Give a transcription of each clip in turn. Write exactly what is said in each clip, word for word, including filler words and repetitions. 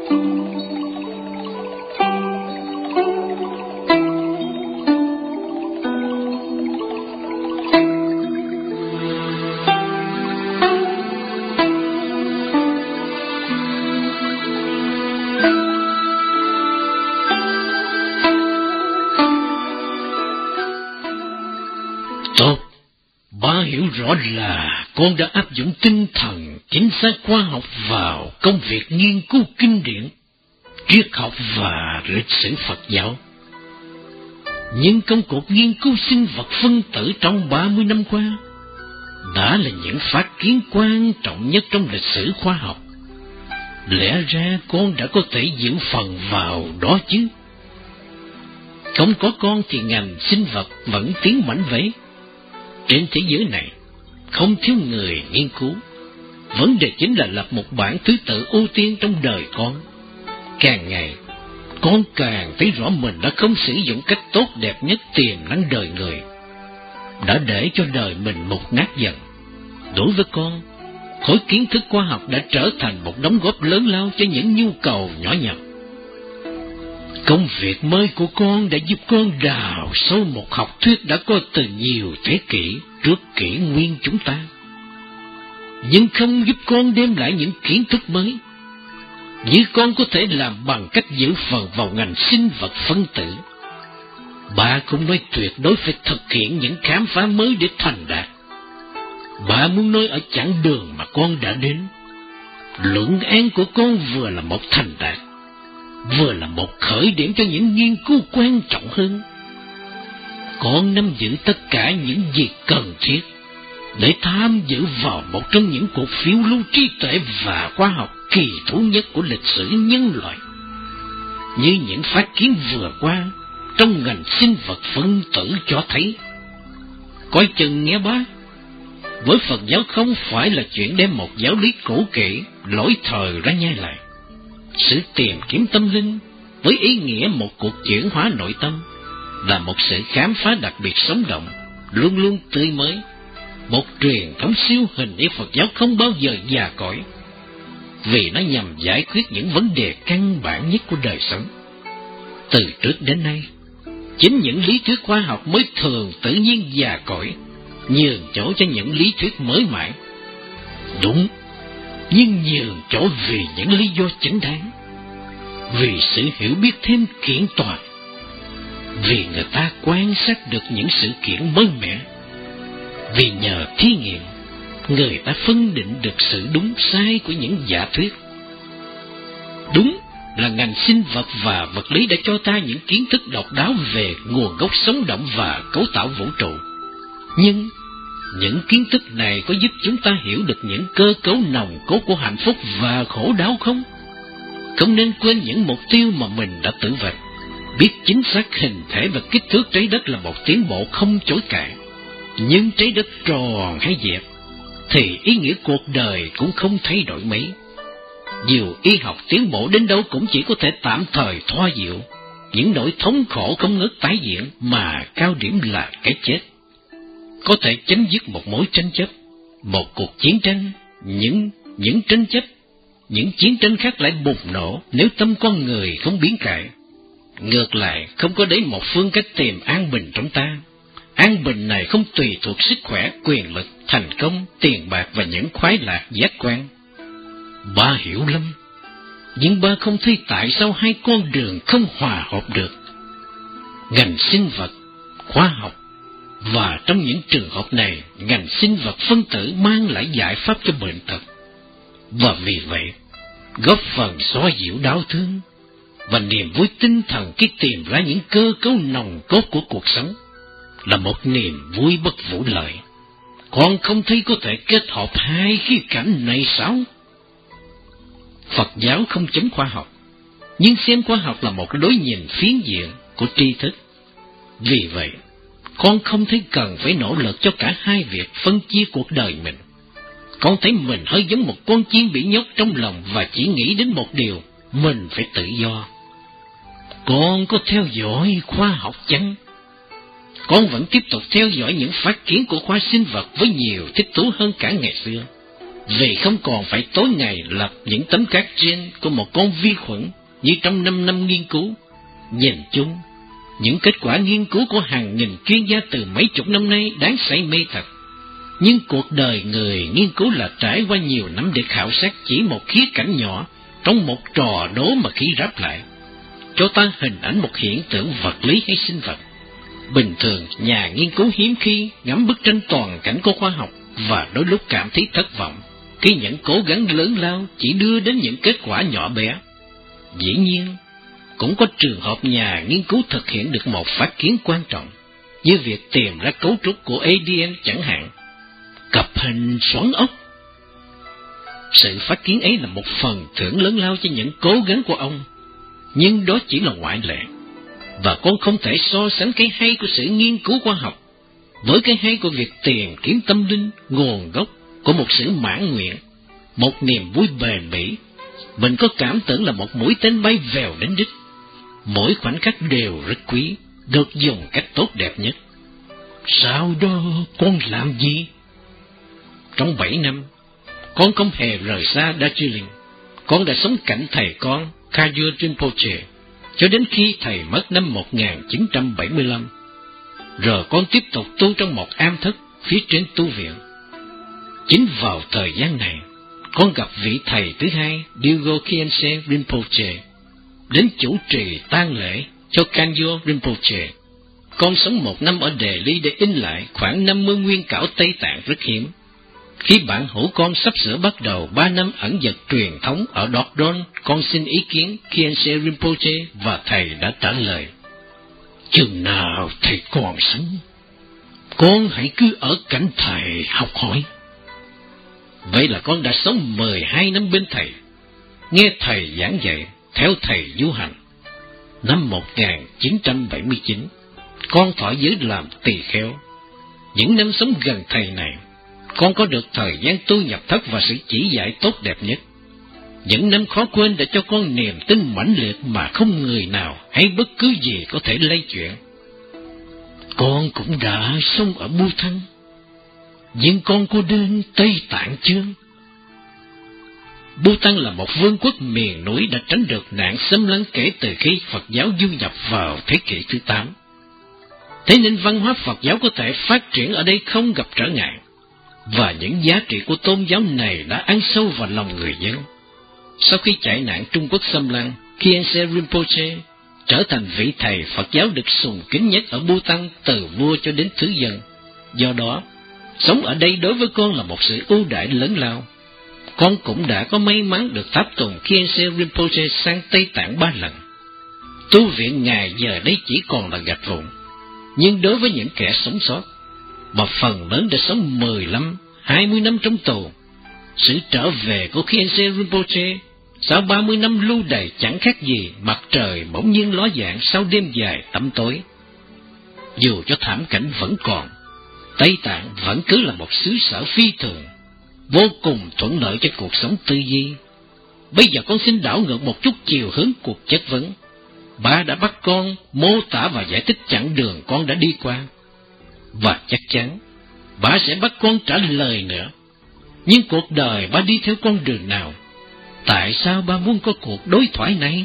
Rõ là con đã áp dụng tinh thần chính xác khoa học vào công việc nghiên cứu kinh điển, triết học và lịch sử Phật giáo. Nhưng công cuộc nghiên cứu sinh vật phân tử trong ba mươi năm qua đã là những phát kiến quan trọng nhất trong lịch sử khoa học. Lẽ ra con đã có thể giữ phần vào đó chứ. Không có con thì ngành sinh vật vẫn tiến mạnh vậy. Trên thế giới này không thiếu người nghiên cứu. Vấn đề chính là lập một bảng thứ tự ưu tiên trong đời con. Càng ngày, con càng thấy rõ mình đã không sử dụng cách tốt đẹp nhất tiềm năng đời người, đã để cho đời mình mục nát dần. Đối với con, khối kiến thức khoa học đã trở thành một đóng góp lớn lao cho những nhu cầu nhỏ nhặt. Công việc mới của con đã giúp con đào sâu một học thuyết đã có từ nhiều thế kỷ trước kỷ nguyên chúng ta, nhưng không giúp con đem lại những kiến thức mới như con có thể làm bằng cách giữ phần vào ngành sinh vật phân tử. Bà không nói tuyệt đối phải thực hiện những khám phá mới để thành đạt. Bà muốn nói ở chặng đường mà con đã đến, luận án của con vừa là một thành đạt, vừa là một khởi điểm cho những nghiên cứu quan trọng hơn. Con nắm giữ tất cả những gì cần thiết để tham dự vào một trong những cuộc phiêu lưu trí tuệ và khoa học kỳ thú nhất của lịch sử nhân loại, như những phát kiến vừa qua trong ngành sinh vật phân tử cho thấy. Coi chừng nghe bác, với Phật giáo không phải là chuyện đem một giáo lý cũ kỹ lỗi thời ra nhai lại. Sự tìm kiếm tâm linh với ý nghĩa một cuộc chuyển hóa nội tâm là một sự khám phá đặc biệt sống động, luôn luôn tươi mới. Một truyền thống siêu hình của Phật giáo không bao giờ già cỗi, vì nó nhằm giải quyết những vấn đề căn bản nhất của đời sống. Từ trước đến nay, chính những lý thuyết khoa học mới thường tự nhiên già cỗi, nhường chỗ cho những lý thuyết mới mẻ. Đúng, nhưng nhường chỗ vì những lý do chính đáng, vì sự hiểu biết thêm kiện toàn, vì người ta quan sát được những sự kiện mới mẻ, vì nhờ thí nghiệm người ta phân định được sự đúng sai của những giả thuyết. Đúng là ngành sinh vật và vật lý đã cho ta những kiến thức độc đáo về nguồn gốc sống động và cấu tạo vũ trụ. Nhưng những kiến thức này có giúp chúng ta hiểu được những cơ cấu nòng cốt của hạnh phúc và khổ đau không? Không nên quên những mục tiêu mà mình đã tự vạch. Biết chính xác hình thể và kích thước trái đất là một tiến bộ không chối cãi. Nhưng trái đất tròn hay dẹp thì ý nghĩa cuộc đời cũng không thay đổi mấy. Dù y học tiến bộ đến đâu cũng chỉ có thể tạm thời thoa dịu những nỗi thống khổ không ngớt tái diễn, mà cao điểm là cái chết. Có thể chấm dứt một mối tranh chấp, một cuộc chiến tranh, những những tranh chấp, những chiến tranh khác lại bùng nổ nếu tâm con người không biến cải. Ngược lại, không có đấy một phương cách tìm an bình trong ta. An bình này không tùy thuộc sức khỏe, quyền lực, thành công, tiền bạc và những khoái lạc giác quan. Ba hiểu lắm, nhưng ba không thấy tại sao hai con đường không hòa hợp được. Ngành sinh vật, khoa học, và trong những trường hợp này, ngành sinh vật phân tử mang lại giải pháp cho bệnh tật. Và vì vậy, góp phần xóa dịu đau thương và niềm vui tinh thần khi tìm ra những cơ cấu nòng cốt của cuộc sống là một niềm vui bất vũ lợi. Con không thấy có thể kết hợp hai khía cạnh này sao? Phật giáo không chấm khoa học, nhưng xem khoa học là một đối nhìn phiến diện của tri thức. Vì vậy, con không thấy cần phải nỗ lực cho cả hai việc phân chia cuộc đời mình. Con thấy mình hơi giống một con chiên bị nhốt trong lòng và chỉ nghĩ đến một điều, mình phải tự do. Con có theo dõi khoa học chăng? Con vẫn tiếp tục theo dõi những phát kiến của khoa sinh vật với nhiều thích thú hơn cả ngày xưa. vì không còn phải tối ngày lập những tấm cát gen của một con vi khuẩn như trong năm năm nghiên cứu. Nhìn chung, những kết quả nghiên cứu của hàng nghìn chuyên gia từ mấy chục năm nay đáng say mê thật. Nhưng cuộc đời người nghiên cứu là trải qua nhiều năm để khảo sát chỉ một khía cạnh nhỏ trong một trò đố mà khi ráp lại, cho ta hình ảnh một hiện tượng vật lý hay sinh vật. Bình thường, nhà nghiên cứu hiếm khi ngắm bức tranh toàn cảnh của khoa học và đôi lúc cảm thấy thất vọng khi những cố gắng lớn lao chỉ đưa đến những kết quả nhỏ bé. Dĩ nhiên, cũng có trường hợp nhà nghiên cứu thực hiện được một phát kiến quan trọng, như việc tìm ra cấu trúc của a đê en chẳng hạn, cặp hình xoắn ốc. Sự phát kiến ấy là một phần thưởng lớn lao cho những cố gắng của ông, nhưng đó chỉ là ngoại lệ, và con không thể so sánh cái hay của sự nghiên cứu khoa học với cái hay của việc tìm kiếm tâm linh, nguồn gốc của một sự mãn nguyện, một niềm vui bền bỉ. Mình có cảm tưởng là một mũi tên bay vèo đến đích. Mỗi khoảnh khắc đều rất quý, được dùng cách tốt đẹp nhất. Sau đó con làm gì? Trong bảy năm, con không hề rời xa Darjeeling. Con đã sống cạnh thầy con Kagyu Rinpoche cho đến khi thầy mất năm một nghìn chín trăm bảy mươi lăm. Rồi con tiếp tục tu trong một am thất phía trên tu viện. Chính vào thời gian này, con gặp vị thầy thứ hai, Dilgo Khyentse Rinpoche, đến chủ trì tang lễ cho Kagyu Rinpoche. Con sống một năm ở Delhi để in lại khoảng năm mươi nguyên cảo Tây Tạng rất hiếm. Khi bạn hữu con sắp sửa bắt đầu ba năm ẩn dật truyền thống ở Dordon, con xin ý kiến Khyentse Rinpoche và thầy đã trả lời: chừng nào thầy còn sống, con hãy cứ ở cạnh thầy học hỏi. Vậy là con đã sống mười hai năm bên thầy, nghe thầy giảng dạy, theo thầy du hành. Năm một nghìn chín trăm bảy mươi chín, con thọ giới làm tỳ kheo. Những năm sống gần thầy này, con có được thời gian tu nhập thất và sự chỉ dạy tốt đẹp nhất. Những năm khó quên đã cho con niềm tin mãnh liệt mà không người nào hay bất cứ gì có thể lay chuyển. Con cũng đã sống ở Bhutan, nhưng con có đến Tây Tạng chưa? Bhutan là một vương quốc miền núi đã tránh được nạn xâm lấn kể từ khi Phật giáo du nhập vào thế kỷ thứ tám. Thế nên văn hóa Phật giáo có thể phát triển ở đây không gặp trở ngại, và những giá trị của tôn giáo này đã ăn sâu vào lòng người dân. Sau khi chạy nạn Trung Quốc xâm lăng, Khyentse Rinpoche trở thành vị thầy Phật giáo được sùng kính nhất ở Bhutan từ vua cho đến thứ dân. Do đó, sống ở đây đối với con là một sự ưu đãi lớn lao. Con cũng đã có may mắn được tháp tùng Khyentse Rinpoche sang Tây Tạng ba lần. Tu viện Ngài giờ đây chỉ còn là gạch vụn, nhưng đối với những kẻ sống sót, mà phần lớn đã sống mười lăm, hai mươi năm trong tù, sự trở về của Khyentse Rinpoche sau ba mươi năm lưu đày chẳng khác gì mặt trời bỗng nhiên ló dạng sau đêm dài tăm tối. Dù cho thảm cảnh vẫn còn, Tây Tạng vẫn cứ là một xứ sở phi thường, vô cùng thuận lợi cho cuộc sống tư duy. Bây giờ con xin đảo ngược một chút chiều hướng cuộc chất vấn. Ba đã bắt con mô tả và giải thích chặng đường con đã đi qua, và chắc chắn ba sẽ bắt con trả lời nữa. Nhưng cuộc đời ba đi theo con đường nào? Tại sao ba muốn có cuộc đối thoại này?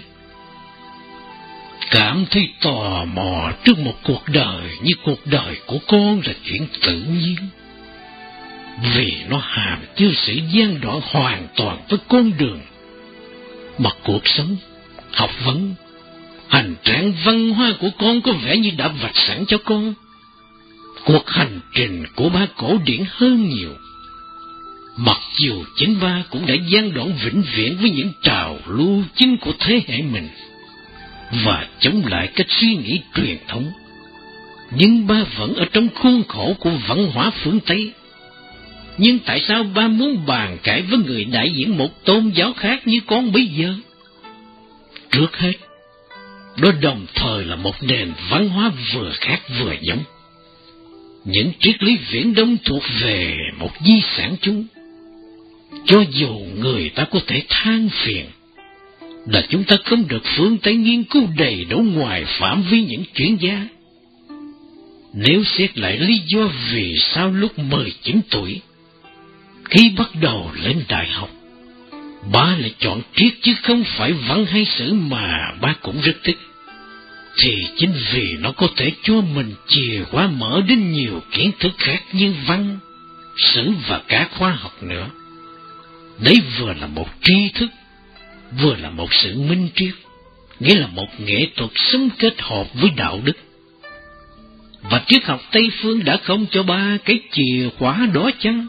Cảm thấy tò mò trước một cuộc đời như cuộc đời của con là chuyện tự nhiên, vì nó hàm chứa sự gian đoạn hoàn toàn với con đường mà cuộc sống, học vấn, hành trạng văn hóa của con có vẻ như đã vạch sẵn cho con. Cuộc hành trình của ba cổ điển hơn nhiều, mặc dù chính ba cũng đã gian đoạn vĩnh viễn với những trào lưu chính của thế hệ mình và chống lại cách suy nghĩ truyền thống, nhưng ba vẫn ở trong khuôn khổ của văn hóa phương Tây. Nhưng tại sao ba muốn bàn cãi với người đại diện một tôn giáo khác như con bây giờ? Trước hết, đó đồng thời là một nền văn hóa vừa khác vừa giống. Những triết lý Viễn Đông thuộc về một di sản chung. Cho dù người ta có thể than phiền là chúng ta không được phương Tây nghiên cứu đầy đủ ngoài phạm vi những chuyên gia, nếu xét lại lý do vì sao lúc mười chín tuổi Khi bắt đầu lên đại học, ba lại chọn triết chứ không phải văn hay sử mà ba cũng rất thích. Thì chính vì nó có thể cho mình chìa khóa mở đến nhiều kiến thức khác như văn, sử và cả khoa học nữa. Đấy vừa là một tri thức, vừa là một sự minh triết, nghĩa là một nghệ thuật sống kết hợp với đạo đức. Và triết học Tây phương đã không cho ba cái chìa khóa đó chăng?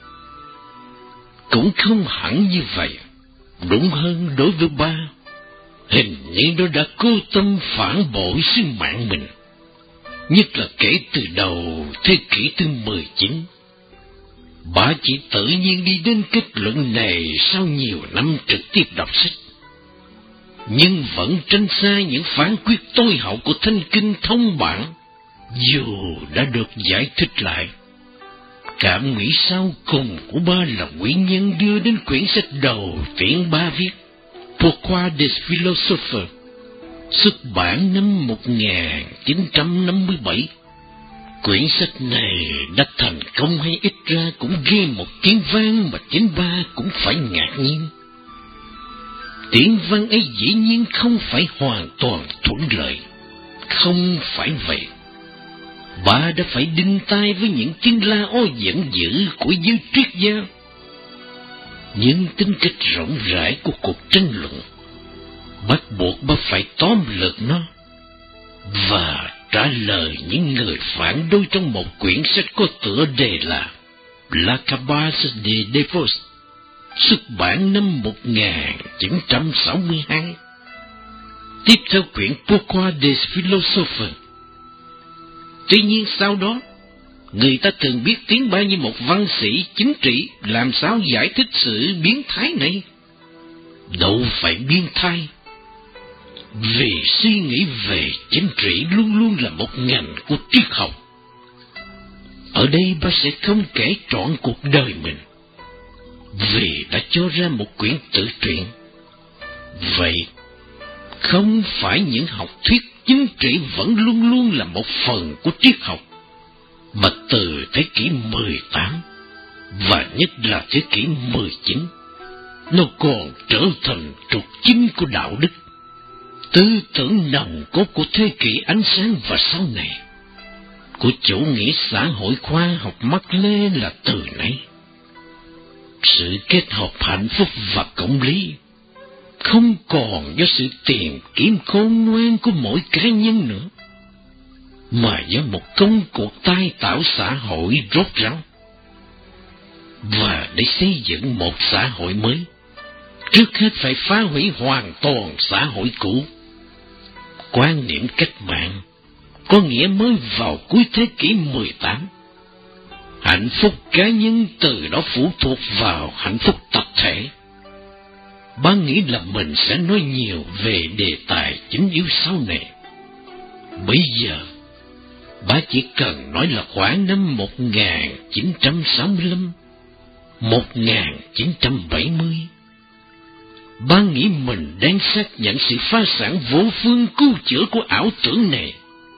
Cũng không hẳn như vậy. Đúng hơn, đối với ba, hình như nó đã cố tâm phản bội sứ mạng mình, nhất là kể từ đầu thế kỷ thứ mười chín. Bà chỉ tự nhiên đi đến kết luận này sau nhiều năm trực tiếp đọc sách, nhưng vẫn tránh xa những phán quyết tối hậu của Thanh Kinh Thông Bản, dù đã được giải thích lại. Cảm nghĩ sau cùng của ba là nguyên nhân đưa đến quyển sách đầu tiên ba viết, Pourquoi des Philosophers, xuất bản năm một nghìn chín trăm năm mươi bảy. Quyển sách này đã thành công hay ít ra cũng gây một tiếng vang mà chính ba cũng phải ngạc nhiên. Tiếng vang ấy dĩ nhiên không phải hoàn toàn thuận lợi, không phải vậy. Bà đã phải đinh tai với những tiếng la ó giận dữ của giới triết gia. Nhưng tính cách rộng rãi của cuộc tranh luận bắt buộc bà phải tóm lược nó và trả lời những người phản đối trong một quyển sách có tựa đề là La Cabase de Defos, xuất bản năm một nghìn chín trăm sáu mươi hai. Tiếp theo quyển Pourquoi des Philosophers. Tuy nhiên sau đó, người ta thường biết tiếng ba như một văn sĩ chính trị, làm sao giải thích sự biến thái này? Đâu phải biến thái, vì suy nghĩ về chính trị luôn luôn là một ngành của triết học. Ở đây ba sẽ không kể trọn cuộc đời mình, vì đã cho ra một quyển tự truyện. Vậy, không phải những học thuyết chính trị vẫn luôn luôn là một phần của triết học, mà từ thế kỷ mười tám và nhất là thế kỷ mười chín, nó còn trở thành trục chính của đạo đức, tư tưởng nòng cốt của thế kỷ ánh sáng và sau này, của chủ nghĩa xã hội khoa học Mác Lê là từ nay. Sự kết hợp hạnh phúc và công lý không còn do sự tìm kiếm khôn ngoan của mỗi cá nhân nữa, mà do một công cuộc tai tạo xã hội rốt ráo. Và để xây dựng một xã hội mới, trước hết phải phá hủy hoàn toàn xã hội cũ. Quan niệm cách mạng có nghĩa mới vào cuối thế kỷ mười tám. Hạnh phúc cá nhân từ đó phụ thuộc vào hạnh phúc tập thể. Ba nghĩ là mình sẽ nói nhiều về đề tài chính yếu sau này. Bây giờ, ba chỉ cần nói là khoảng năm một nghìn chín trăm sáu mươi lăm, một nghìn chín trăm bảy mươi. Ba nghĩ mình đang xác nhận sự phá sản vô phương cứu chữa của ảo tưởng này.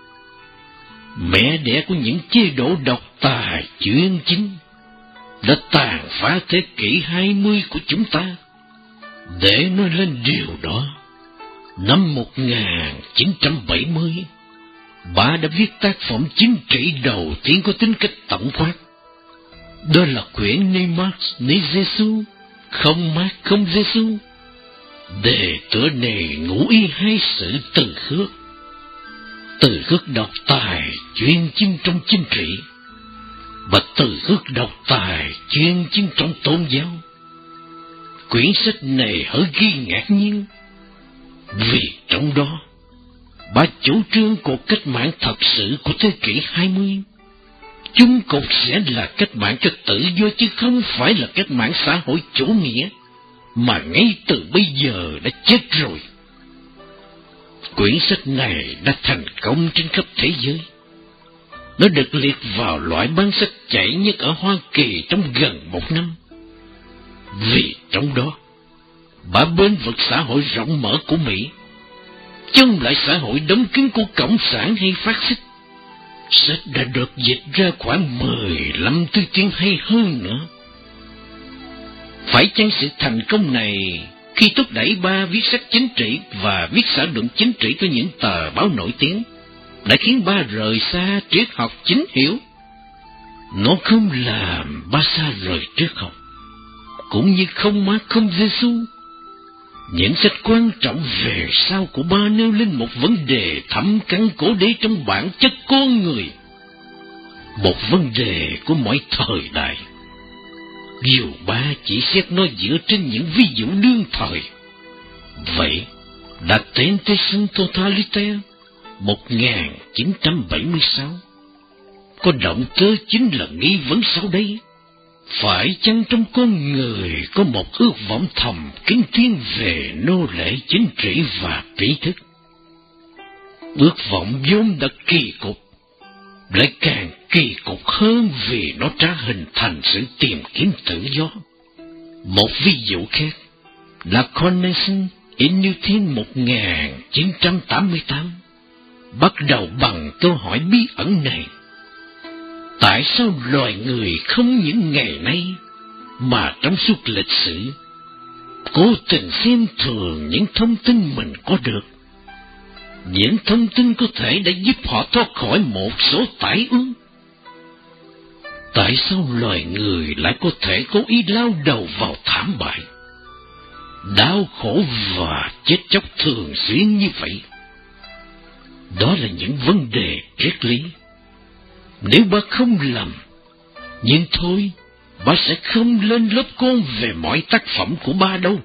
Mẹ đẻ của những chế độ độc tài chuyên chính đã tàn phá thế kỷ hai mươi của chúng ta. Để nói lên điều đó, năm một nghìn chín trăm bảy mươi, bà đã viết tác phẩm chính trị đầu tiên có tính cách tổng quát. Đó là quyển Ni Marx Ni Giêsu, không Marx không Giêsu. Đề tựa này ngụ ý hai sự từ khước. Từ khước độc tài chuyên chính trong chính trị, và từ khước độc tài chuyên chính trong tôn giáo. Quyển sách này hơi ghi ngạc nhiên, vì trong đó, bà chủ trương cuộc cách mạng thật sự của thế kỷ hai mươi. Chung cột sẽ là cách mạng cho tự do chứ không phải là cách mạng xã hội chủ nghĩa, mà ngay từ bây giờ đã chết rồi. Quyển sách này đã thành công trên khắp thế giới. Nó được liệt vào loại bán sách chạy nhất ở Hoa Kỳ trong gần một năm. Vì trong đó, bà bên vực xã hội rộng mở của Mỹ, chống lại xã hội đóng kín của Cộng sản hay phát xít. Sách đã được dịch ra khoảng mười lăm thứ tiếng hay hơn nữa. Phải chăng sự thành công này khi thúc đẩy ba viết sách chính trị và viết xã luận chính trị của những tờ báo nổi tiếng đã khiến ba rời xa triết học chính hiểu? Nó không làm ba xa rời triết học, cũng như không Mác không Giê-xu. Những sách quan trọng về sau của ba nêu lên một vấn đề thẳm căn cổ đế trong bản chất con người, một vấn đề của mọi thời đại. Dù ba chỉ xét nó dựa trên những ví dụ đương thời. Vậy, đặt Tentation Totalitaire một nghìn chín trăm bảy mươi sáu có động cơ chính là nghi vấn sau đây: phải chăng trong con người có một ước vọng thầm kín thiên về nô lệ chính trị và trí thức? Ước vọng vốn đã kỳ cục, lại càng kỳ cục hơn vì nó tra hình thành sự tìm kiếm tự do. Một ví dụ khác là Connection in Newton một nghìn chín trăm tám mươi tám bắt đầu bằng câu hỏi bí ẩn này: tại sao loài người không những ngày nay mà trong suốt lịch sử cố tình xem thường những thông tin mình có được, những thông tin có thể đã giúp họ thoát khỏi một số tai ương? Tại sao loài người lại có thể cố ý lao đầu vào thảm bại, đau khổ và chết chóc thường xuyên như vậy? Đó là những vấn đề triết lý. Nếu ba không lầm, nhưng thôi, ba sẽ không lên lớp con về mọi tác phẩm của ba đâu.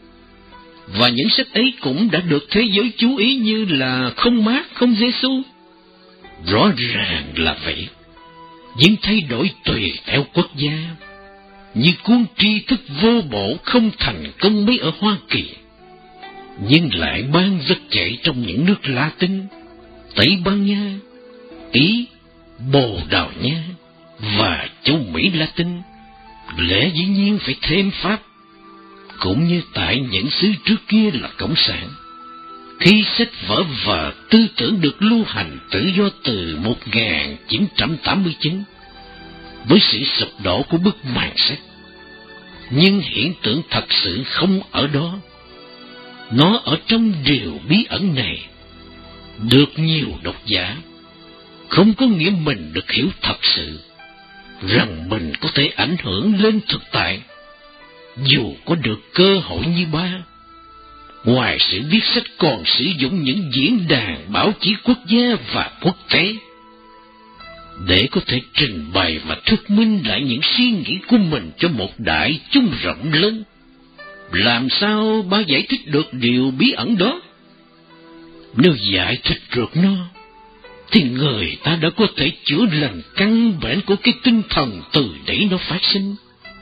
Và những sách ấy cũng đã được thế giới chú ý như là không Mác, không Giê-xu. Rõ ràng là vậy, nhưng thay đổi tùy theo quốc gia. Như cuốn tri thức vô bổ không thành công mấy ở Hoa Kỳ, nhưng lại ban rất chạy trong những nước Latin, Tây Ban Nha, Ý, Bồ Đào Nha và châu Mỹ Latin. Lẽ dĩ nhiên phải thêm Pháp, cũng như tại những xứ trước kia là Cộng sản. Khi sách vở và tư tưởng được lưu hành tự do từ một nghìn chín trăm tám mươi chín, với sự sụp đổ của bức màn sách, nhưng hiện tượng thật sự không ở đó. Nó ở trong điều bí ẩn này. Được nhiều độc giả không có nghĩa mình được hiểu thật sự, rằng mình có thể ảnh hưởng lên thực tại, dù có được cơ hội như ba. Ngoài sự viết sách còn sử dụng những diễn đàn báo chí quốc gia và quốc tế, để có thể trình bày và thuyết minh lại những suy nghĩ của mình cho một đại chúng rộng lớn. Làm sao ba giải thích được điều bí ẩn đó? Nếu giải thích được nó, thì người ta đã có thể chữa lành căn bản của cái tinh thần từ đấy nó phát sinh.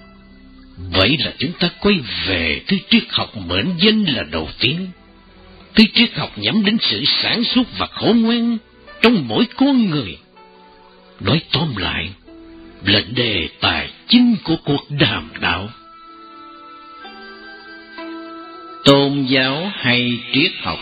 Vậy là chúng ta quay về thứ triết học mệnh danh là đầu tiên. Thứ triết học nhắm đến sự sáng suốt và khôn ngoan trong mỗi con người. Nói tóm lại, là đề tài chính của cuộc đàm đạo. Tôn giáo hay triết học?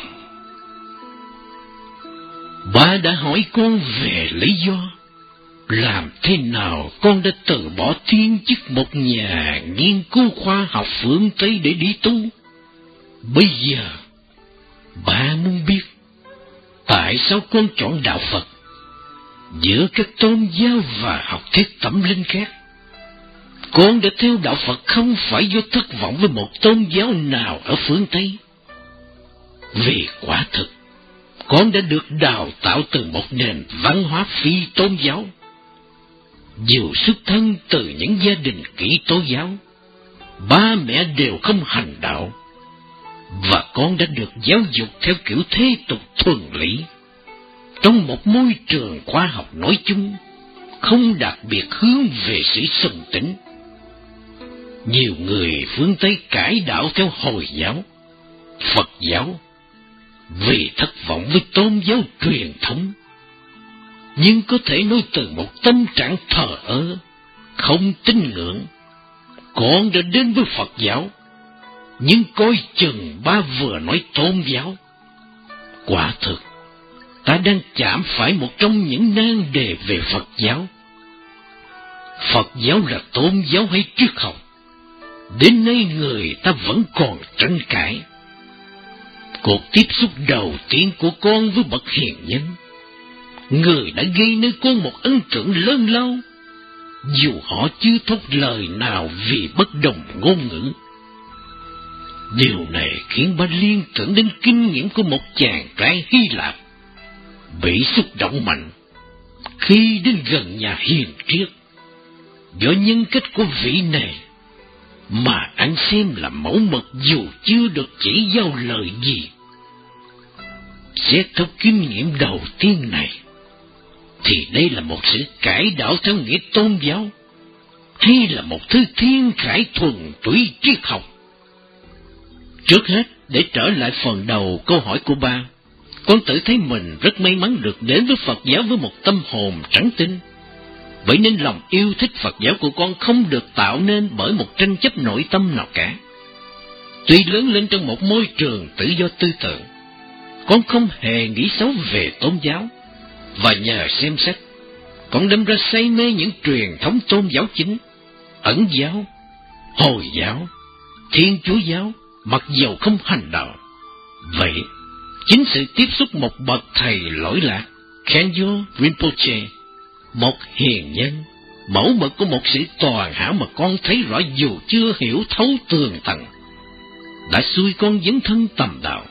Ba đã hỏi con về lý do, làm thế nào con đã từ bỏ thiên chức một nhà nghiên cứu khoa học phương Tây để đi tu. Bây giờ, ba muốn biết, tại sao con chọn đạo Phật giữa các tôn giáo và học thuyết tâm linh khác? Con đã theo đạo Phật không phải do thất vọng với một tôn giáo nào ở phương Tây. Vì quả thực, con đã được đào tạo từ một nền văn hóa phi tôn giáo. Dù xuất thân từ những gia đình kỹ tố giáo, ba mẹ đều không hành đạo, và con đã được giáo dục theo kiểu thế tục thuần lý, trong một môi trường khoa học nói chung, không đặc biệt hướng về sự sùng tín. Nhiều người phương Tây cải đạo theo Hồi giáo, Phật giáo, vì thất vọng với tôn giáo truyền thống, nhưng có thể nói từ một tâm trạng thờ ơ, không tín ngưỡng. Con đã đến với Phật giáo, nhưng coi chừng ba vừa nói tôn giáo. Quả thực, ta đang chạm phải một trong những nan đề về Phật giáo. Phật giáo là tôn giáo hay triết học? đến nay người ta vẫn còn tranh cãi. Cuộc tiếp xúc đầu tiên của con với bậc hiền nhân, người đã gây nên con một ấn tượng lớn lao, dù họ chưa thốt lời nào vì bất đồng ngôn ngữ. Điều này khiến bà liên tưởng đến kinh nghiệm của một chàng trai Hy Lạp, bị xúc động mạnh khi đến gần nhà hiền triết, do nhân cách của vị này mà anh xem là mẫu mực dù chưa được chỉ giao lời gì. Xét theo kinh nghiệm đầu tiên này, thì đây là một sự cải đạo theo nghĩa tôn giáo, hay là một thứ thiên khải thuần túy triết học? Trước hết, để trở lại phần đầu câu hỏi của ba, con tự thấy mình rất may mắn được đến với Phật giáo với một tâm hồn trắng tinh. Vậy nên lòng yêu thích Phật giáo của con không được tạo nên bởi một tranh chấp nội tâm nào cả. Tuy lớn lên trong một môi trường tự do tư tưởng, con không hề nghĩ xấu về tôn giáo, và nhờ xem sách, con đâm ra say mê những truyền thống tôn giáo chính: Ấn giáo, Hồi giáo, Thiên Chúa giáo, mặc dầu không hành đạo. Vậy, chính sự tiếp xúc một bậc thầy lỗi lạc, Khenyo Rinpoche, một hiền nhân, mẫu mực của một sự toàn hảo mà con thấy rõ dù chưa hiểu thấu tường tận, đã xui con dấn thân tầm đạo.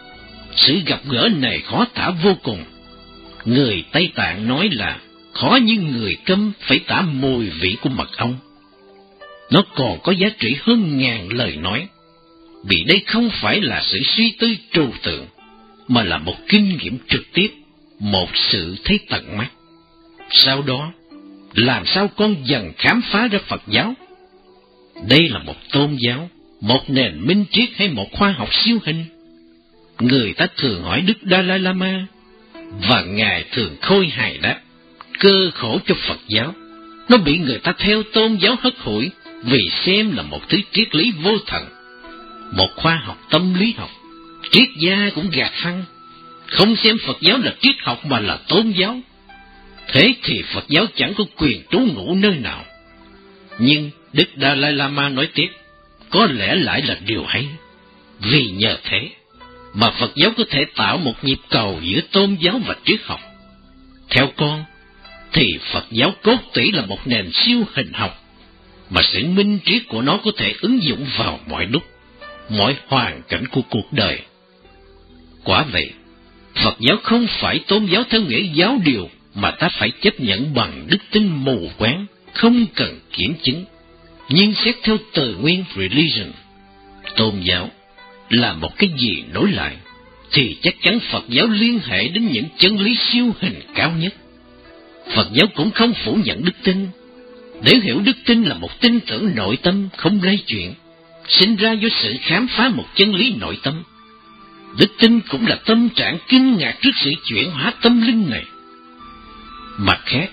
Sự gặp gỡ này khó tả vô cùng. Người Tây Tạng nói là khó như người câm phải tả mùi vị của mật ong. Nó còn có giá trị hơn ngàn lời nói, vì đây không phải là sự suy tư trừu tượng, mà là một kinh nghiệm trực tiếp, một sự thấy tận mắt. Sau đó, làm sao con dần khám phá ra Phật giáo? Đây là một tôn giáo, một nền minh triết hay một khoa học siêu hình? Người ta thường hỏi Đức Dalai Lama, và Ngài thường khôi hài đáp: cơ khổ cho Phật giáo, nó bị người ta theo tôn giáo hất hủi vì xem là một thứ triết lý vô thần, một khoa học tâm lý học. Triết gia cũng gạt phăng, không xem Phật giáo là triết học mà là tôn giáo. Thế thì Phật giáo chẳng có quyền trú ngụ nơi nào. Nhưng Đức Dalai Lama nói tiếp, có lẽ lại là điều hay, vì nhờ thế mà Phật giáo có thể tạo một nhịp cầu giữa tôn giáo và triết học. Theo con, thì Phật giáo cốt tủy là một nền siêu hình học, mà sự minh triết của nó có thể ứng dụng vào mọi lúc, mọi hoàn cảnh của cuộc đời. Quả vậy, Phật giáo không phải tôn giáo theo nghĩa giáo điều, mà ta phải chấp nhận bằng đức tin mù quáng, không cần kiểm chứng. Nhưng xét theo từ nguyên religion, tôn giáo là một cái gì nối lại, thì chắc chắn Phật giáo liên hệ đến những chân lý siêu hình cao nhất. Phật giáo cũng không phủ nhận đức tin. Để hiểu đức tin là một tin tưởng nội tâm không lay chuyển, sinh ra do sự khám phá một chân lý nội tâm. Đức tin cũng là tâm trạng kinh ngạc trước sự chuyển hóa tâm linh này. Mặt khác,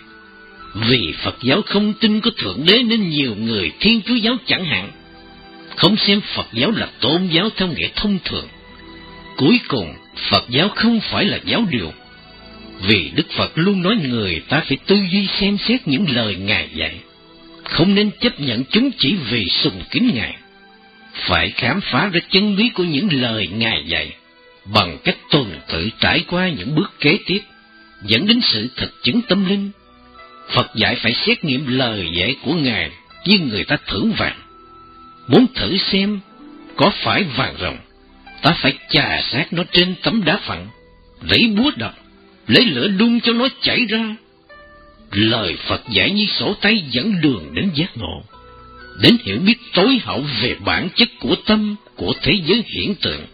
vì Phật giáo không tin có Thượng Đế nên nhiều người Thiên Chúa giáo chẳng hạn không xem Phật giáo là tôn giáo theo nghĩa thông thường. Cuối cùng, Phật giáo không phải là giáo điều, vì Đức Phật luôn nói người ta phải tư duy xem xét những lời Ngài dạy, không nên chấp nhận chúng chỉ vì sùng kính Ngài. Phải khám phá ra chân lý của những lời Ngài dạy bằng cách tuần tự trải qua những bước kế tiếp, dẫn đến sự thực chứng tâm linh. Phật dạy phải xét nghiệm lời dạy của Ngài như người ta thử vàng. Muốn thử xem có phải vàng ròng, ta phải chà sát nó trên tấm đá phẳng, lấy búa đập, lấy lửa đun cho nó chảy ra. Lời Phật dạy như sổ tay dẫn đường đến giác ngộ, đến hiểu biết tối hậu về bản chất của tâm, của thế giới hiện tượng.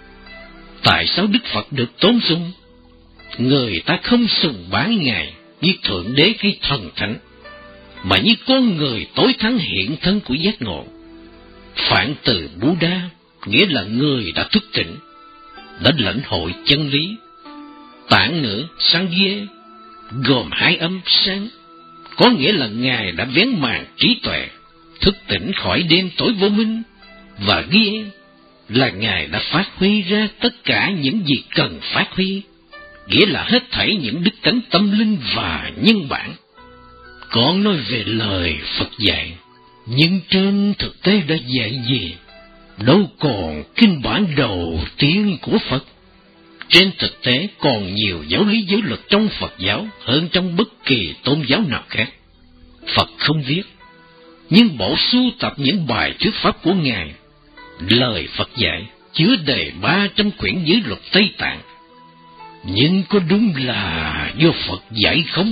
Tại sao Đức Phật được tôn sùng? Người ta không sùng bái Ngài như Thượng Đế hay thần thánh, mà như con người tối thắng hiện thân của giác ngộ. Phạn từ Buddha nghĩa là người đã thức tỉnh, đã lãnh hội chân lý. Tạng ngữ Sangye gồm hai âm sang, có nghĩa là Ngài đã vén màn trí tuệ, thức tỉnh khỏi đêm tối vô minh, và Gye là Ngài đã phát huy ra tất cả những gì cần phát huy, nghĩa là hết thảy những đức tánh tâm linh và nhân bản. Con nói về lời Phật dạy, Nhưng trên thực tế đã dạy gì, đâu còn kinh bản đầu tiên của Phật. Trên thực tế còn nhiều giáo lý giới luật trong Phật giáo hơn trong bất kỳ tôn giáo nào khác. Phật không viết, nhưng bộ sưu tập những bài thuyết pháp của Ngài. Lời Phật dạy chứa đầy ba trăm quyển giới luật Tây Tạng. Nhưng có đúng là do Phật dạy không?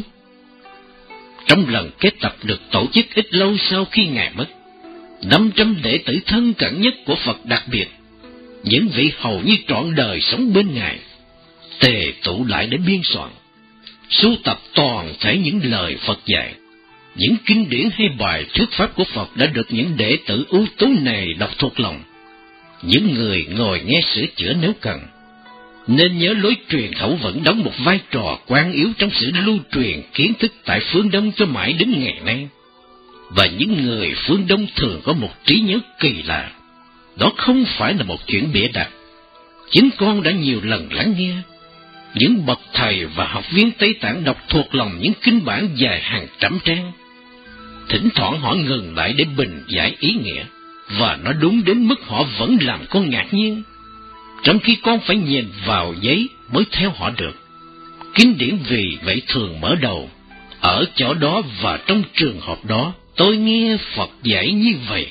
Trong lần kết tập được tổ chức ít lâu sau khi Ngài mất, năm trăm đệ tử thân cận nhất của Phật đặc biệt, những vị hầu như trọn đời sống bên Ngài, tề tụ lại để biên soạn, sưu tập toàn thể những lời Phật dạy. Những kinh điển hay bài thuyết pháp của Phật đã được những đệ tử ưu tú này đọc thuộc lòng. Những người ngồi nghe sửa chữa nếu cần, nên nhớ lối truyền khẩu vẫn đóng một vai trò quan yếu trong sự lưu truyền kiến thức tại phương Đông cho mãi đến ngày nay. Và những người phương Đông thường có một trí nhớ kỳ lạ. Đó không phải là một chuyện bịa đặt. Chính con đã nhiều lần lắng nghe những bậc thầy và học viên Tây Tạng đọc thuộc lòng những kinh bản dài hàng trăm trang. Thỉnh thoảng họ ngừng lại để bình giải ý nghĩa, và nó đúng đến mức họ vẫn làm con ngạc nhiên, trong khi con phải nhìn vào giấy mới theo họ được. Kinh điển vì vậy thường mở đầu, ở chỗ đó và trong trường hợp đó tôi nghe Phật dạy như vậy.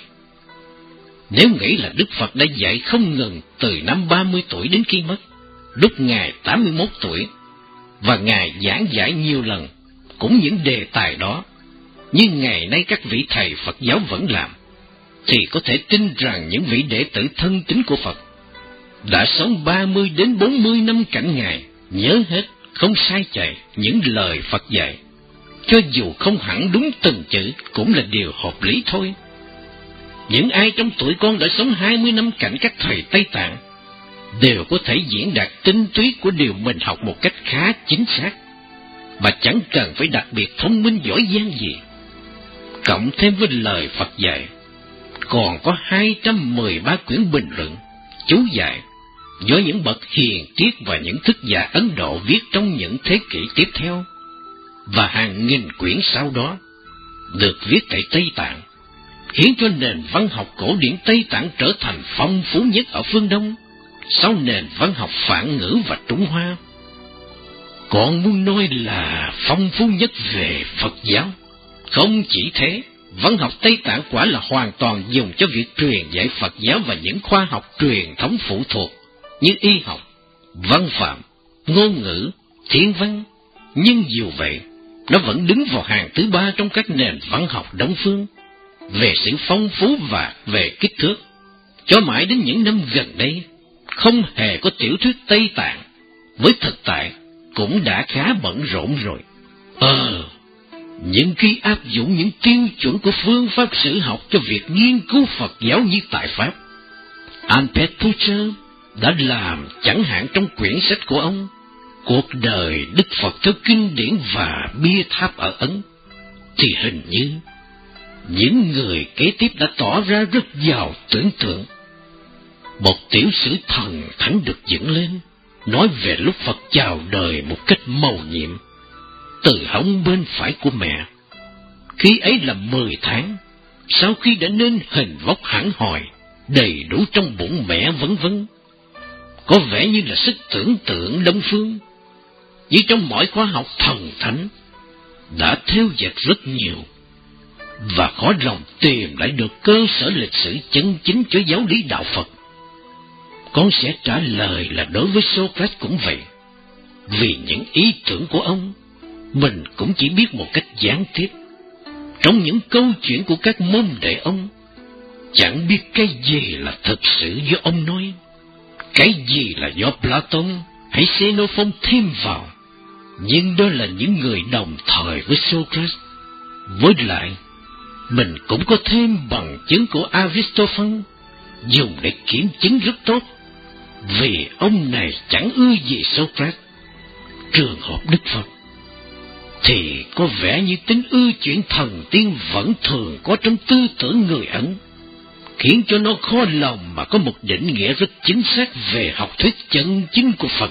Nếu nghĩ là Đức Phật đã dạy không ngừng từ năm ba mươi tuổi đến khi mất, lúc Ngài tám mươi mốt tuổi, và Ngài giảng giải nhiều lần cũng những đề tài đó, như ngày nay các vị thầy Phật giáo vẫn làm, thì có thể tin rằng những vị đệ tử thân tín của Phật đã sống ba mươi đến bốn mươi năm cạnh Ngài, nhớ hết, không sai chạy những lời Phật dạy. Cho dù không hẳn đúng từng chữ cũng là điều hợp lý thôi. Những ai trong tuổi con đã sống hai mươi năm cạnh các thầy Tây Tạng đều có thể diễn đạt tinh túy của điều mình học một cách khá chính xác, và chẳng cần phải đặc biệt thông minh giỏi giang gì. Cộng thêm với lời Phật dạy, còn có hai trăm mười ba quyển bình luận, chú giải do những bậc hiền triết và những thức giả Ấn Độ viết trong những thế kỷ tiếp theo, và hàng nghìn quyển sau đó được viết tại Tây Tạng, khiến cho nền văn học cổ điển Tây Tạng trở thành phong phú nhất ở phương Đông, sau nền văn học Phạn ngữ và Trung Hoa. Còn muốn nói là phong phú nhất về Phật giáo, không chỉ thế, văn học Tây Tạng quả là hoàn toàn dùng cho việc truyền dạy Phật giáo và những khoa học truyền thống phụ thuộc như y học, văn phạm, ngôn ngữ, thiên văn. Nhưng dù vậy, nó vẫn đứng vào hàng thứ ba trong các nền văn học Đông phương về sự phong phú và về kích thước. Cho mãi đến những năm gần đây, không hề có tiểu thuyết Tây Tạng với thực tại cũng đã khá bận rộn rồi. Ờ, nhưng khi áp dụng những tiêu chuẩn của phương pháp sử học cho việc nghiên cứu Phật giáo như tại Pháp, Alpert Pucher đã làm, chẳng hạn trong quyển sách của ông, Cuộc đời Đức Phật theo kinh điển và bia tháp ở Ấn, thì hình như những người kế tiếp đã tỏ ra rất giàu tưởng tượng. Một tiểu sử thần thánh được dựng lên, nói về lúc Phật chào đời một cách mầu nhiệm từ hông bên phải của mẹ. Khi ấy là mười tháng, sau khi đã nên hình vóc hẳn hòi, đầy đủ trong bụng mẹ vân vân. Có vẻ như là sức tưởng tượng Đông phương, như trong mọi khoa học thần thánh, đã theo dệt rất nhiều, và khó lòng tìm lại được cơ sở lịch sử chân chính cho giáo lý đạo Phật. Con sẽ trả lời là đối với Socrates cũng vậy, vì những ý tưởng của ông, mình cũng chỉ biết một cách gián tiếp trong những câu chuyện của các môn đệ ông, chẳng biết cái gì là thực sự do ông nói, cái gì là do Platon hay Xenophon thêm vào. Nhưng đó là những người đồng thời với Socrates. Với lại, mình cũng có thêm bằng chứng của Aristophanes dùng để kiểm chứng rất tốt, vì ông này chẳng ưa gì Socrates. Trường hợp Đức Phật thì có vẻ như tính ưa chuyện thần tiên vẫn thường có trong tư tưởng người Ấn, khiến cho nó khó lòng mà có một định nghĩa rất chính xác về học thuyết chân chính của Phật.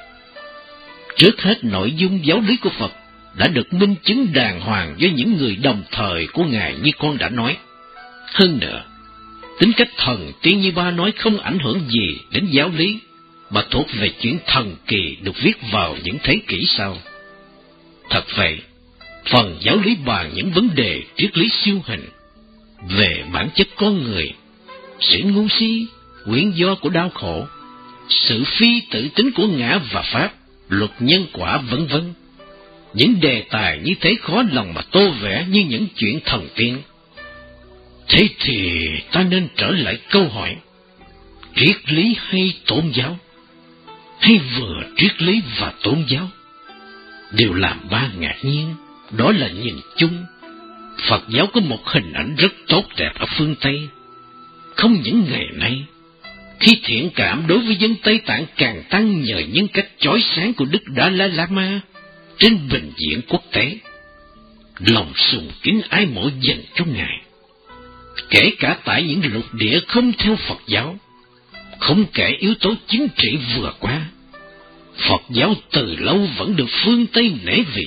Trước hết, nội dung giáo lý của Phật đã được minh chứng đàng hoàng với những người đồng thời của Ngài như con đã nói. Hơn nữa, tính cách thần tiên như ba nói không ảnh hưởng gì đến giáo lý, mà thuộc về chuyện thần kỳ được viết vào những thế kỷ sau. Thật vậy, phần giáo lý bàn những vấn đề triết lý siêu hình, về bản chất con người, sự ngu si, nguyên do của đau khổ, sự phi tự tính của ngã và pháp, luật nhân quả vân vân. Những đề tài như thế khó lòng mà tô vẽ như những chuyện thần tiên. Thế thì ta nên trở lại câu hỏi, triết lý hay tôn giáo? Hay vừa triết lý và tôn giáo? Điều làm ba ngạc nhiên, đó là nhìn chung, Phật giáo có một hình ảnh rất tốt đẹp ở phương Tây. Không những ngày nay, khi thiện cảm đối với dân Tây Tạng càng tăng nhờ nhân cách chói sáng của Đức Dalai Lama trên bình diện quốc tế, lòng sùng kính ái mộ dành cho Ngài, kể cả tại những lục địa không theo Phật giáo. Không kể yếu tố chính trị vừa qua, Phật giáo từ lâu vẫn được phương Tây nể vị.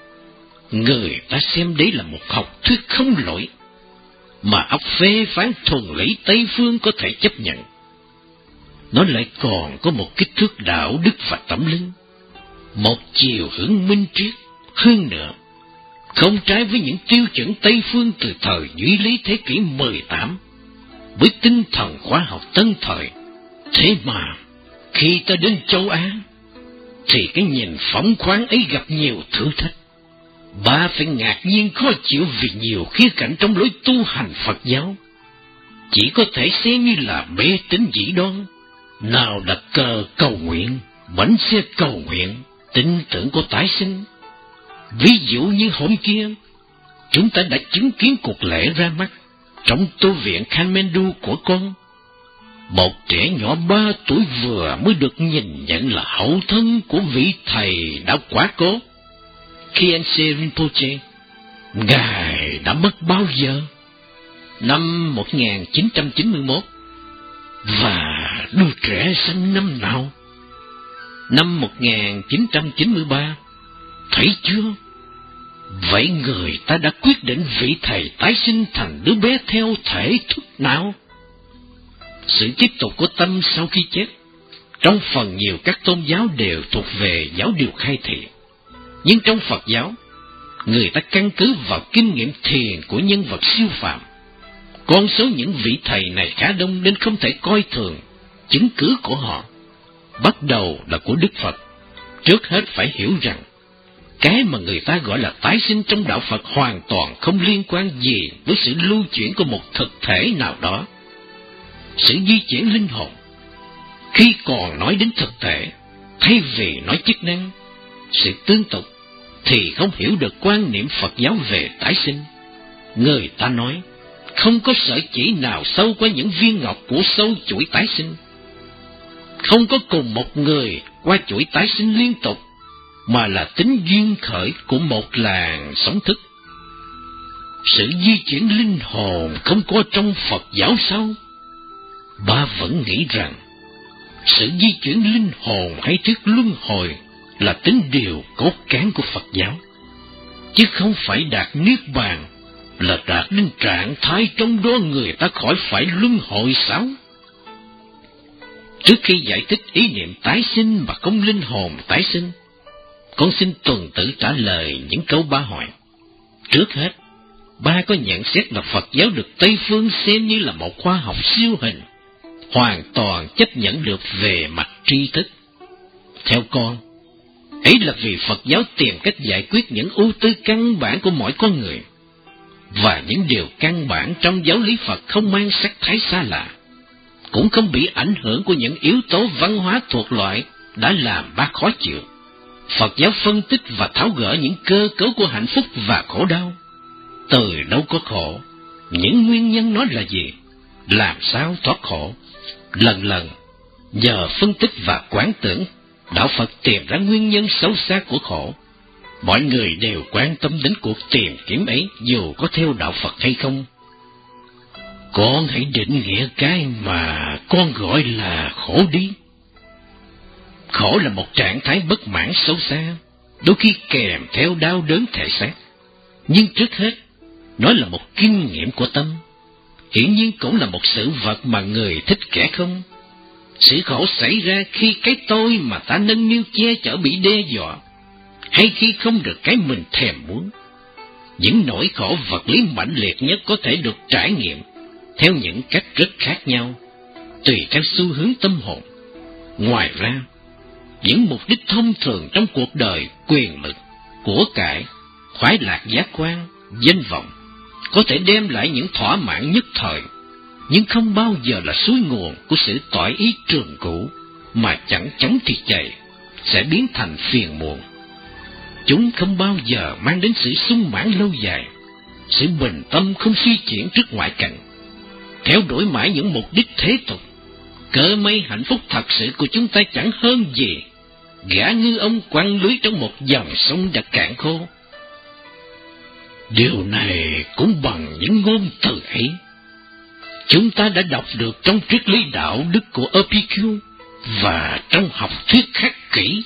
Người ta xem đấy là một học thuyết không lỗi, mà óc phê phán thuần lý Tây phương có thể chấp nhận. Nó lại còn có một kích thước đạo đức và tâm linh, một chiều hướng minh triết. Hơn nữa, không trái với những tiêu chuẩn Tây phương từ thời duy lý thế kỷ mười tám, với tinh thần khoa học tân thời. Thế mà, khi ta đến châu Á, thì cái nhìn phóng khoáng ấy gặp nhiều thử thách. Ba phải ngạc nhiên khó chịu vì nhiều khía cạnh trong lối tu hành Phật giáo chỉ có thể xem như là mê tín dị đoan. Nào đặt cờ cầu nguyện, bánh xe cầu nguyện, tin tưởng của tái sinh. Ví dụ như hôm kia, chúng ta đã chứng kiến cuộc lễ ra mắt trong tu viện Kathmandu của con. Một trẻ nhỏ ba tuổi vừa mới được nhìn nhận là hậu thân của vị thầy đã quá cố, Khyentse Rinpoche. Ngài đã mất bao giờ? Năm một nghìn chín trăm chín mươi mốt. Và đứa trẻ sinh năm nào? Năm một nghìn chín trăm chín mươi ba. Thấy chưa? Vậy người ta đã quyết định vị thầy tái sinh thành đứa bé theo thể thức nào? Sự tiếp tục của tâm sau khi chết, trong phần nhiều các tôn giáo đều thuộc về giáo điều khai thị. Nhưng trong Phật giáo, người ta căn cứ vào kinh nghiệm thiền của nhân vật siêu phàm. Con số những vị thầy này khá đông nên không thể coi thường chứng cứ của họ. Bắt đầu là của Đức Phật. Trước hết phải hiểu rằng, cái mà người ta gọi là tái sinh trong đạo Phật hoàn toàn không liên quan gì với sự lưu chuyển của một thực thể nào đó. Sự di chuyển linh hồn, khi còn nói đến thực thể, thay vì nói chức năng, sự tương tục, thì không hiểu được quan niệm Phật giáo về tái sinh. Người ta nói, không có sợi chỉ nào sâu qua những viên ngọc của sâu chuỗi tái sinh. Không có cùng một người qua chuỗi tái sinh liên tục, mà là tính duyên khởi của một làn sóng thức. Sự di chuyển linh hồn không có trong Phật giáo sao? Ba vẫn nghĩ rằng, sự di chuyển linh hồn hay thuyết luân hồi là tính điều cốt cán của Phật giáo, chứ không phải đạt niết bàn là đạt đến trạng thái trong đó người ta khỏi phải luân hồi sao? Trước khi giải thích ý niệm tái sinh và không linh hồn tái sinh, con xin tuần tự trả lời những câu ba hỏi. Trước hết, ba có nhận xét là Phật giáo được Tây phương xem như là một khoa học siêu hình, hoàn toàn chấp nhận được về mặt tri thức. Theo con, ấy là vì Phật giáo tìm cách giải quyết những ưu tư căn bản của mỗi con người, và những điều căn bản trong giáo lý Phật không mang sắc thái xa lạ, cũng không bị ảnh hưởng của những yếu tố văn hóa thuộc loại đã làm ba khó chịu. Phật giáo phân tích và tháo gỡ những cơ cấu của hạnh phúc và khổ đau. Từ đâu có khổ, những nguyên nhân nó là gì, làm sao thoát khổ. Lần lần, nhờ phân tích và quán tưởng, đạo Phật tìm ra nguyên nhân sâu xa của khổ. Mọi người đều quan tâm đến cuộc tìm kiếm ấy, dù có theo đạo Phật hay không. Con hãy định nghĩa cái mà con gọi là khổ đi. Khổ là một trạng thái bất mãn sâu xa, đôi khi kèm theo đau đớn thể xác. Nhưng trước hết, nó là một kinh nghiệm của tâm. hiển nhiên cũng là một sự vật mà người thích kẻ không. Sự khổ xảy ra khi cái tôi mà ta nâng niu che chở bị đe dọa, hay khi không được cái mình thèm muốn. Những nỗi khổ vật lý mạnh liệt nhất có thể được trải nghiệm theo những cách rất khác nhau, tùy theo xu hướng tâm hồn. Ngoài ra, những mục đích thông thường trong cuộc đời, quyền lực, của cải, khoái lạc giác quan, danh vọng, có thể đem lại những thỏa mãn nhất thời, nhưng không bao giờ là suối nguồn của sự tỏi ý trường cũ, mà chẳng chống thì chạy, sẽ biến thành phiền muộn. Chúng không bao giờ mang đến sự sung mãn lâu dài, sự bình tâm không suy chuyển trước ngoại cảnh, theo đuổi mãi những mục đích thế tục. Cỡ may hạnh phúc thật sự của chúng ta chẳng hơn gì gã ngư ông quăng lưới trong một dòng sông đã cạn khô. Điều này cũng bằng những ngôn từ ấy chúng ta đã đọc được trong triết lý đạo đức của Epicure và trong học thuyết khắc kỷ.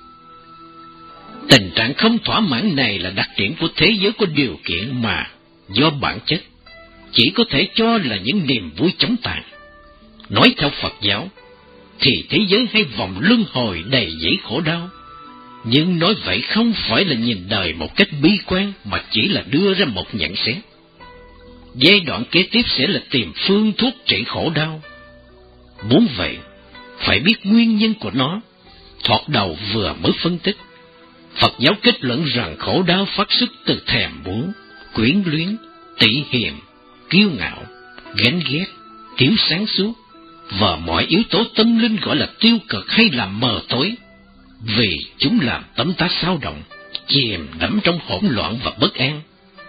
Tình trạng không thỏa mãn này là đặc điểm của thế giới có điều kiện mà, do bản chất, chỉ có thể cho là những niềm vui chóng tàn. Nói theo Phật giáo, thì thế giới hay vòng luân hồi đầy dẫy khổ đau. Nhưng nói vậy không phải là nhìn đời một cách bi quan, mà chỉ là đưa ra một nhận xét. Giai đoạn kế tiếp sẽ là tìm phương thuốc trị khổ đau. Muốn vậy, phải biết nguyên nhân của nó. Thoạt đầu vừa mới phân tích, Phật giáo kết luận rằng khổ đau phát xuất từ thèm muốn, quyến luyến, tị hiềm, kiêu ngạo, ganh ghét, thiếu sáng suốt, và mọi yếu tố tâm linh gọi là tiêu cực hay là mờ tối, vì chúng làm tấm tá xao động, chìm đắm trong hỗn loạn và bất an.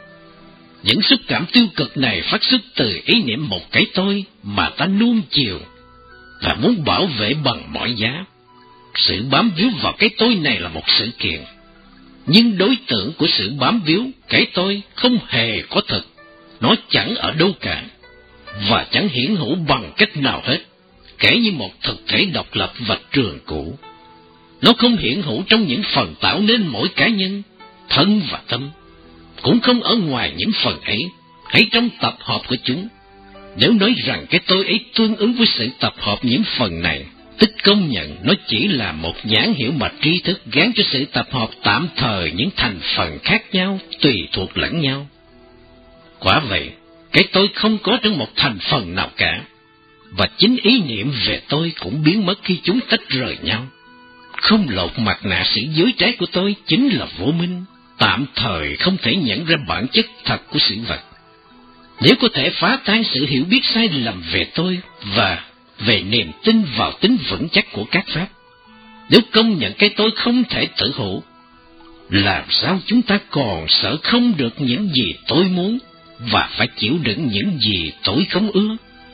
Những xúc cảm tiêu cực này phát xuất từ ý niệm một cái tôi mà ta nuông chiều và muốn bảo vệ bằng mọi giá. Sự bám víu vào cái tôi này là một sự kiện, nhưng đối tượng của sự bám víu cái tôi không hề có thực, nó chẳng ở đâu cả, và chẳng hiển hữu bằng cách nào hết, kể như một thực thể độc lập và trường cũ. Nó không hiển hữu trong những phần tạo nên mỗi cá nhân, thân và tâm, cũng không ở ngoài những phần ấy, hay trong tập hợp của chúng. Nếu nói rằng cái tôi ấy tương ứng với sự tập hợp những phần này, tức công nhận nó chỉ là một nhãn hiệu mà tri thức gán cho sự tập hợp tạm thời những thành phần khác nhau, tùy thuộc lẫn nhau. Quả vậy, cái tôi không có trong một thành phần nào cả, và chính ý niệm về tôi cũng biến mất khi chúng tách rời nhau. Không lột mặt nạ sự dối trá của tôi chính là vô minh, tạm thời không thể nhận ra bản chất thật của sự vật. Nếu có thể phá tan sự hiểu biết sai lầm về tôi và về niềm tin vào tính vững chắc của các pháp, nếu công nhận cái tôi không thể tự hữu, làm sao chúng ta còn sợ không được những gì tôi muốn và phải chịu đựng những gì tôi không ưa?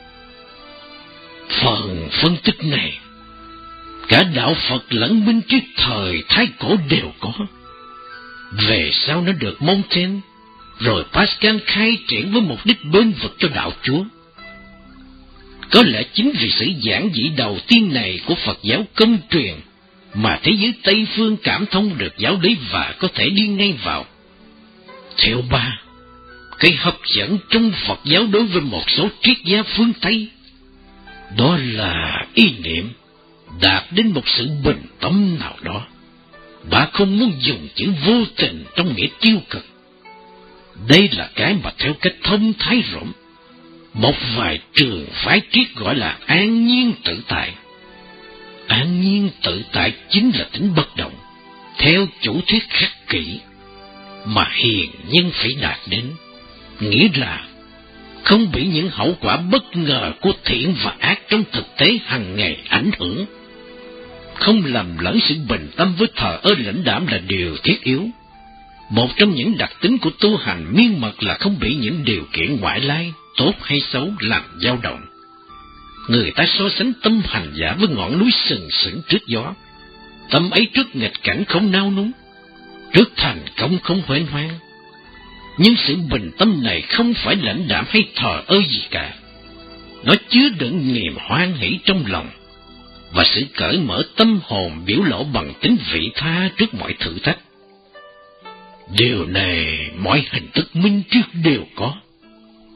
Phần phân tích này, cả đạo Phật lẫn minh triết thời Thái Cổ đều có. Về sau nó được Montaigne rồi Pascal khai triển với mục đích bên vực cho đạo Chúa. Có lẽ chính vì sự giản dị đầu tiên này của Phật giáo công truyền mà thế giới Tây phương cảm thông được giáo lý và có thể đi ngay vào. Theo ba, cái hấp dẫn trong Phật giáo đối với một số triết gia phương Tây, đó là ý niệm đạt đến một sự bình tâm nào đó. Bà không muốn dùng chữ vô tình trong nghĩa tiêu cực. Đây là cái mà theo cách thông thái rộng, một vài trường phái triết gọi là an nhiên tự tại. An nhiên tự tại chính là tính bất động, theo chủ thuyết khắc kỷ, mà hiền nhân phải đạt đến, nghĩa là không bị những hậu quả bất ngờ của thiện và ác trong thực tế hàng ngày ảnh hưởng. Không lầm lẫn sự bình tâm với thờ ơ lãnh đạm là điều thiết yếu. Một trong những đặc tính của tu hành miên mật là không bị những điều kiện ngoại lai, tốt hay xấu, làm dao động. Người ta so sánh tâm hành giả với ngọn núi sừng sững trước gió. Tâm ấy trước nghịch cảnh không nao núng, trước thành công không hoen hoang. Nhưng sự bình tâm này không phải lãnh đạm hay thờ ơ gì cả. Nó chứa đựng niềm hoan hỷ trong lòng, và sự cởi mở tâm hồn biểu lộ bằng tính vị tha trước mọi thử thách. Điều này mọi hình thức minh triết đều có.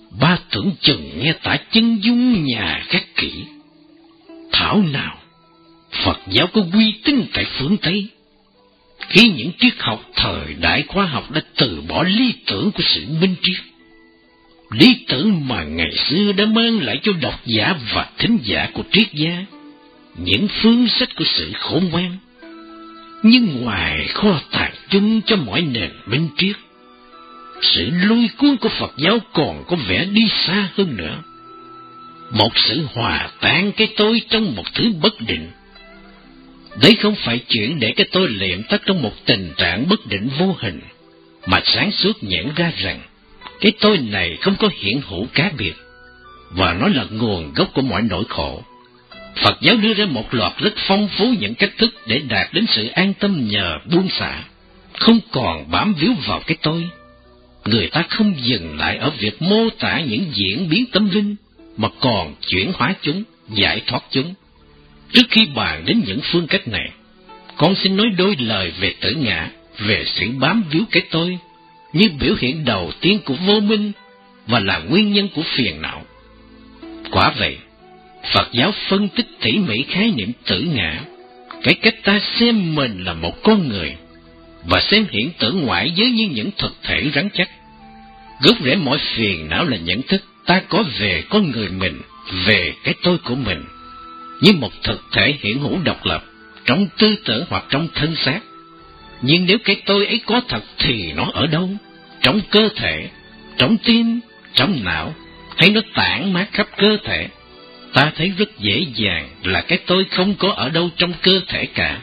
ba tưởng chừng nghe tả chân dung nhà các kỹ. Thảo nào Phật giáo có uy tín tại phương Tây, khi những triết học thời đại khoa học đã từ bỏ lý tưởng của sự minh triết, lý tưởng mà ngày xưa đã mang lại cho độc giả và thính giả của triết gia những phương sách của sự khôn ngoan. Nhưng ngoài kho tàng chung cho mọi nền minh triết, sự lôi cuốn của Phật giáo còn có vẻ đi xa hơn nữa. Một sự hòa tan cái tôi trong một thứ bất định. Đấy không phải chuyện để cái tôi liệm tắt trong một tình trạng bất định vô hình, mà sáng suốt nhận ra rằng cái tôi này không có hiện hữu cá biệt, và nó là nguồn gốc của mọi nỗi khổ. Phật giáo đưa ra một loạt rất phong phú những cách thức để đạt đến sự an tâm nhờ buông xả, không còn bám víu vào cái tôi. Người ta không dừng lại ở việc mô tả những diễn biến tâm linh, mà còn chuyển hóa chúng, giải thoát chúng. Trước khi bàn đến những phương cách này, con xin nói đôi lời về tử ngã, về sự bám víu cái tôi, như biểu hiện đầu tiên của vô minh và là nguyên nhân của phiền não. Quả vậy, Phật giáo phân tích tỉ mỉ khái niệm tử ngã, cái cách ta xem mình là một con người, và xem hiện tượng ngoại giới như những thực thể rắn chắc. Gốc rễ mọi phiền não là nhận thức ta có về con người mình, về cái tôi của mình, như một thực thể hiện hữu độc lập, trong tư tưởng hoặc trong thân xác. Nhưng nếu cái tôi ấy có thật thì nó ở đâu? Trong cơ thể, trong tim, trong não, hay nó tản mát khắp cơ thể? Ta thấy rất dễ dàng là cái tôi không có ở đâu trong cơ thể cả.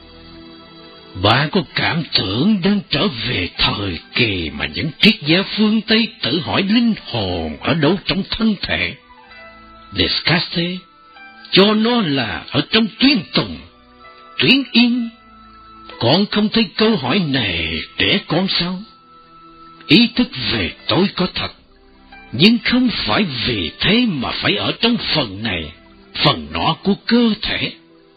Bạn có cảm tưởng đang trở về thời kỳ mà những triết gia phương Tây tự hỏi linh hồn ở đâu trong thân thể. Descartes cho nó là ở trong tuyến tùng, tuyến yên. Con không thấy câu hỏi này trẻ con sao? Ý thức về tôi có thật, nhưng không phải vì thế mà phải ở trong phần này, phần nọ của cơ thể.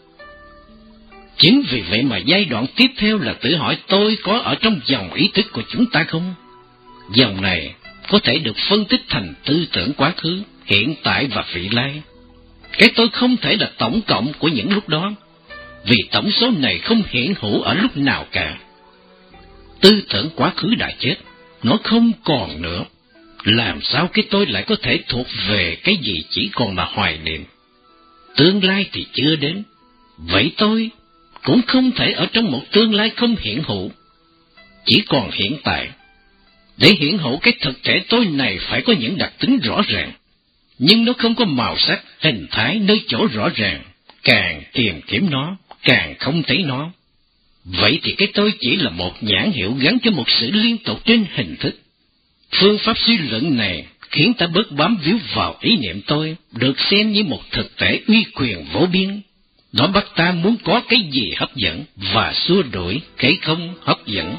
Chính vì vậy mà giai đoạn tiếp theo là tự hỏi tôi có ở trong dòng ý thức của chúng ta không? Dòng này có thể được phân tích thành tư tưởng quá khứ, hiện tại và vị lai. Cái tôi không thể là tổng cộng của những lúc đó, vì tổng số này không hiện hữu ở lúc nào cả. Tư tưởng quá khứ đã chết, nó không còn nữa. Làm sao cái tôi lại có thể thuộc về cái gì chỉ còn là hoài niệm? Tương lai thì chưa đến, vậy tôi cũng không thể ở trong một tương lai không hiện hữu, chỉ còn hiện tại. Để hiện hữu cái thực thể tôi này phải có những đặc tính rõ ràng, nhưng nó không có màu sắc, hình thái nơi chỗ rõ ràng. Càng tìm kiếm nó, càng không thấy nó. Vậy thì cái tôi chỉ là một nhãn hiệu gắn cho một sự liên tục trên hình thức. Phương pháp suy luận này khiến ta bớt bám víu vào ý niệm tôi, được xem như một thực thể uy quyền vô biên. Nó bắt ta muốn có cái gì hấp dẫn và xua đuổi cái không hấp dẫn.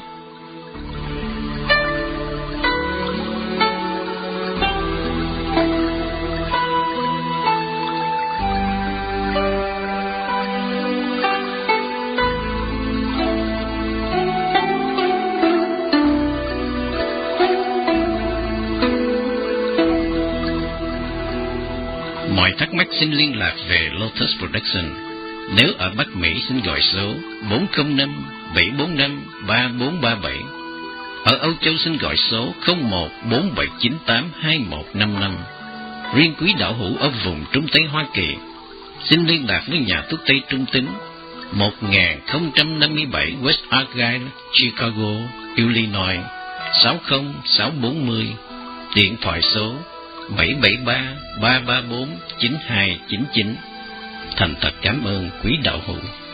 Mọi thắc mắc xin liên lạc về Lotus Production. Nếu ở Bắc Mỹ xin gọi số bốn không năm bảy bốn năm ba bốn ba bảy. Ở Âu Châu xin gọi số không một bốn bảy chín tám hai một năm năm. Riêng quý đạo hữu ở vùng Trung Tây Hoa Kỳ, xin liên lạc với nhà thuốc Tây Trung Tính một không năm bảy West Argyle, Chicago, Illinois sáu không sáu bốn không. Điện thoại số bảy bảy ba ba ba bốn chín hai chín chín. Thành thật cảm ơn quý đạo hữu.